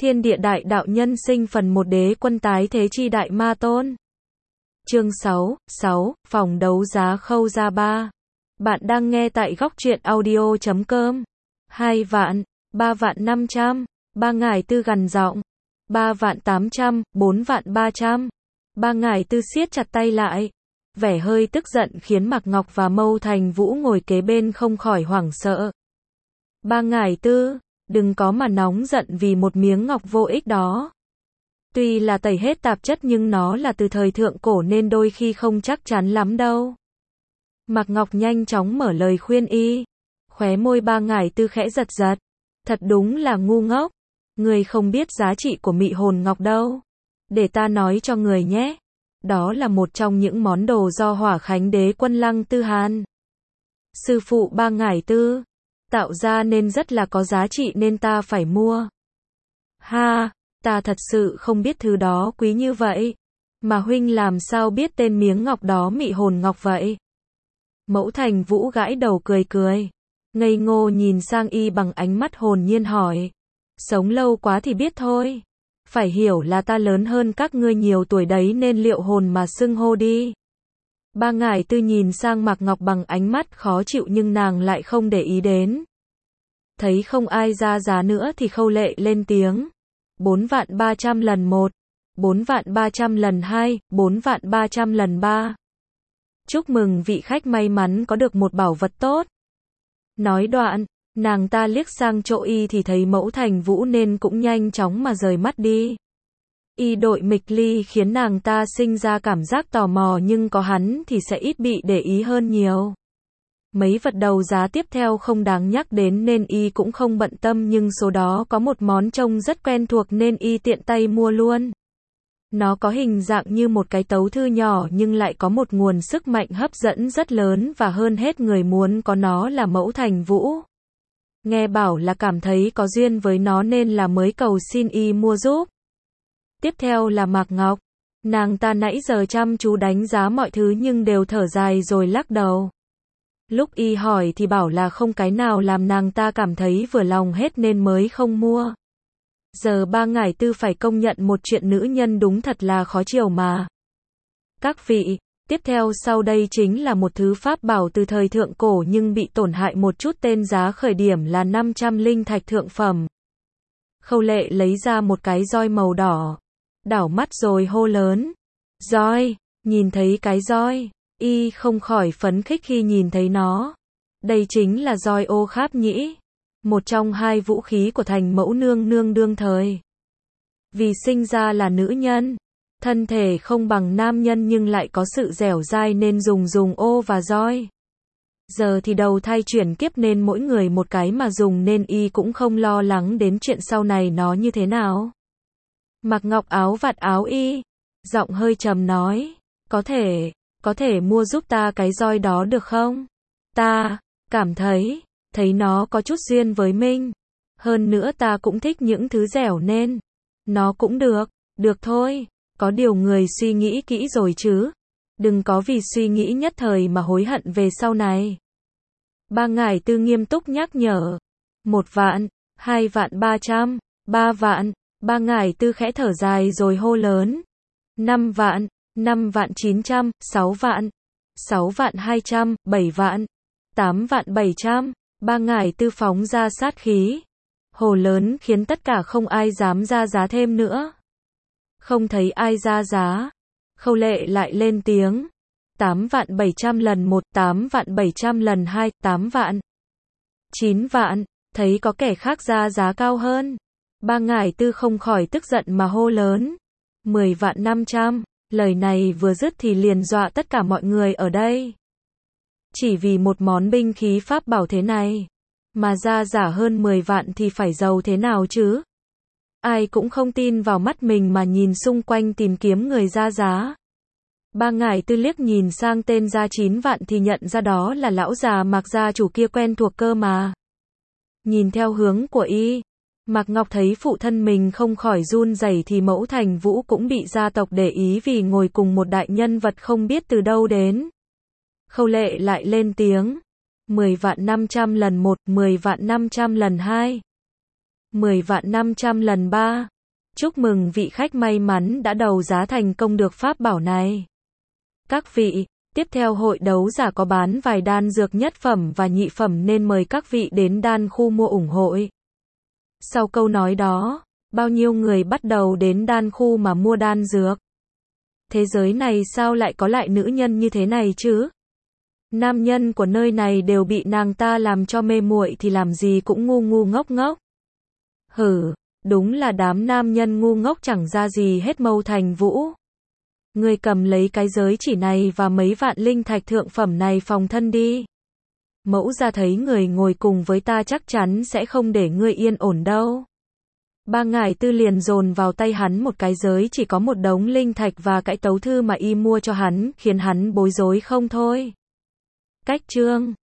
Thiên địa đại đạo nhân sinh phần 1 đế quân tái thế chi đại ma tôn. Chương 6, phòng đấu giá Khâu Gia 3. Bạn đang nghe tại góc truyện audio.com. 2 vạn, 3 vạn 500, 3 ngải tư gằn giọng. 3 vạn 800, 4 vạn 300. 3 ngải tư siết chặt tay lại. Vẻ hơi tức giận khiến Mạc Ngọc và Mâu Thành Vũ ngồi kế bên không khỏi hoảng sợ. 3 ngải tư, đừng có mà nóng giận vì một miếng ngọc vô ích đó. Tuy là tẩy hết tạp chất nhưng nó là từ thời thượng cổ nên đôi khi không chắc chắn lắm đâu. Mạc Ngọc nhanh chóng mở lời khuyên y. Khóe môi 3 ngải tư khẽ giật giật. Thật đúng là ngu ngốc. Người không biết giá trị của mị hồn ngọc đâu. Để ta nói cho người nhé. Đó là một trong những món đồ do Hỏa Khánh đế quân Lăng Tư Hàn, sư phụ 3 ngải tư, tạo ra nên rất là có giá trị nên ta phải mua. Ha, ta thật sự không biết thứ đó quý như vậy. Mà huynh làm sao biết tên miếng ngọc đó mị hồn ngọc vậy? Mẫu Thành Vũ gãi đầu cười cười. Ngây ngô nhìn sang y bằng ánh mắt hồn nhiên hỏi. Sống lâu quá thì biết thôi. Phải hiểu là ta lớn hơn các ngươi nhiều tuổi đấy nên liệu hồn mà xưng hô đi. 3 ngải tư nhìn sang Mạc Ngọc bằng ánh mắt khó chịu nhưng nàng lại không để ý đến. Thấy không ai ra giá nữa thì Khâu Lệ lên tiếng. 4 vạn 300 lần 1, 4 vạn 300 lần 2, 4 vạn 300 lần 3. Chúc mừng vị khách may mắn có được một bảo vật tốt. Nói đoạn, nàng ta liếc sang chỗ y thì thấy Mẫu Thành Vũ nên cũng nhanh chóng mà rời mắt đi. Y đội mịch ly khiến nàng ta sinh ra cảm giác tò mò nhưng có hắn thì sẽ ít bị để ý hơn nhiều. Mấy vật đầu giá tiếp theo không đáng nhắc đến nên y cũng không bận tâm nhưng số đó có một món trông rất quen thuộc nên y tiện tay mua luôn. Nó có hình dạng như một cái tấu thư nhỏ nhưng lại có một nguồn sức mạnh hấp dẫn rất lớn và hơn hết người muốn có nó là Mẫu Thành Vũ. Nghe bảo là cảm thấy có duyên với nó nên là mới cầu xin y mua giúp. Tiếp theo là Mạc Ngọc. Nàng ta nãy giờ chăm chú đánh giá mọi thứ nhưng đều thở dài rồi lắc đầu. Lúc y hỏi thì bảo là không cái nào làm nàng ta cảm thấy vừa lòng hết nên mới không mua. Giờ 3 ngải tư phải công nhận một chuyện nữ nhân đúng thật là khó chiều mà. Các vị, tiếp theo sau đây chính là một thứ pháp bảo từ thời thượng cổ nhưng bị tổn hại một chút, tên giá khởi điểm là 500 linh thạch thượng phẩm. Khâu Lệ lấy ra một cái roi màu đỏ, đảo mắt rồi hô lớn. Roi, nhìn thấy cái roi, y không khỏi phấn khích khi nhìn thấy nó. Đây chính là roi ô kháp nhĩ, một trong 2 vũ khí của thành mẫu nương nương đương thời. Vì sinh ra là nữ nhân, thân thể không bằng nam nhân nhưng lại có sự dẻo dai nên dùng ô và roi. Giờ thì đầu thai chuyển kiếp nên mỗi người một cái mà dùng nên y cũng không lo lắng đến chuyện sau này nó như thế nào. Mạc Ngọc áo vạt áo y, giọng hơi trầm nói, có thể mua giúp ta cái roi đó được không? Ta cảm thấy nó có chút duyên với Minh. Hơn nữa ta cũng thích những thứ dẻo nên nó cũng được thôi. Có điều người suy nghĩ kỹ rồi chứ. Đừng có vì suy nghĩ nhất thời mà hối hận về sau này. 3 ngải tư nghiêm túc nhắc nhở. 1 vạn, 2 vạn 300, 3 vạn, 3 ngải tư khẽ thở dài rồi hô lớn. 5 vạn, 5 vạn 900, 6 vạn, 6 vạn 200, 7 vạn, 8 vạn 700, 3 ngải tư phóng ra sát khí. Hồ lớn khiến tất cả không ai dám ra giá thêm nữa. Không thấy ai ra giá. Khâu Lệ lại lên tiếng. 8 vạn 700 lần 1, 8 vạn 700 lần 2, 8 vạn. 9 vạn, thấy có kẻ khác ra giá cao hơn. 3 ngải tư không khỏi tức giận mà hô lớn. 10 vạn 500, lời này vừa dứt thì liền dọa tất cả mọi người ở đây. Chỉ vì một món binh khí pháp bảo thế này, mà ra giả hơn 10 vạn thì phải giàu thế nào chứ? Ai cũng không tin vào mắt mình mà nhìn xung quanh tìm kiếm người ra giá. 3 ngải tư liếc nhìn sang tên ra 9 vạn thì nhận ra đó là lão già Mạc gia chủ kia quen thuộc cơ mà. Nhìn theo hướng của y, Mạc Ngọc thấy phụ thân mình không khỏi run rẩy thì Mẫu Thành Vũ cũng bị gia tộc để ý vì ngồi cùng một đại nhân vật không biết từ đâu đến. Khâu Lệ lại lên tiếng. 10 vạn 500 lần 1, 10 vạn 500 lần 2. 10.500 lần 3. Chúc mừng vị khách may mắn đã đấu giá thành công được pháp bảo này. Các vị, tiếp theo hội đấu giá có bán vài đan dược nhất phẩm và nhị phẩm nên mời các vị đến đan khu mua ủng hộ. Sau câu nói đó, bao nhiêu người bắt đầu đến đan khu mà mua đan dược. Thế giới này sao lại có lại nữ nhân như thế này chứ? Nam nhân của nơi này đều bị nàng ta làm cho mê muội thì làm gì cũng ngu ngu ngốc ngốc. Hử, đúng là đám nam nhân ngu ngốc chẳng ra gì hết Mâu Thành Vũ. Ngươi cầm lấy cái giới chỉ này và mấy vạn linh thạch thượng phẩm này phòng thân đi. Mẫu ra thấy người ngồi cùng với ta chắc chắn sẽ không để ngươi yên ổn đâu. Ba ngải tư liền dồn vào tay hắn một cái giới chỉ có một đống linh thạch và cái tấu thư mà y mua cho hắn, khiến hắn bối rối không thôi. Cách chương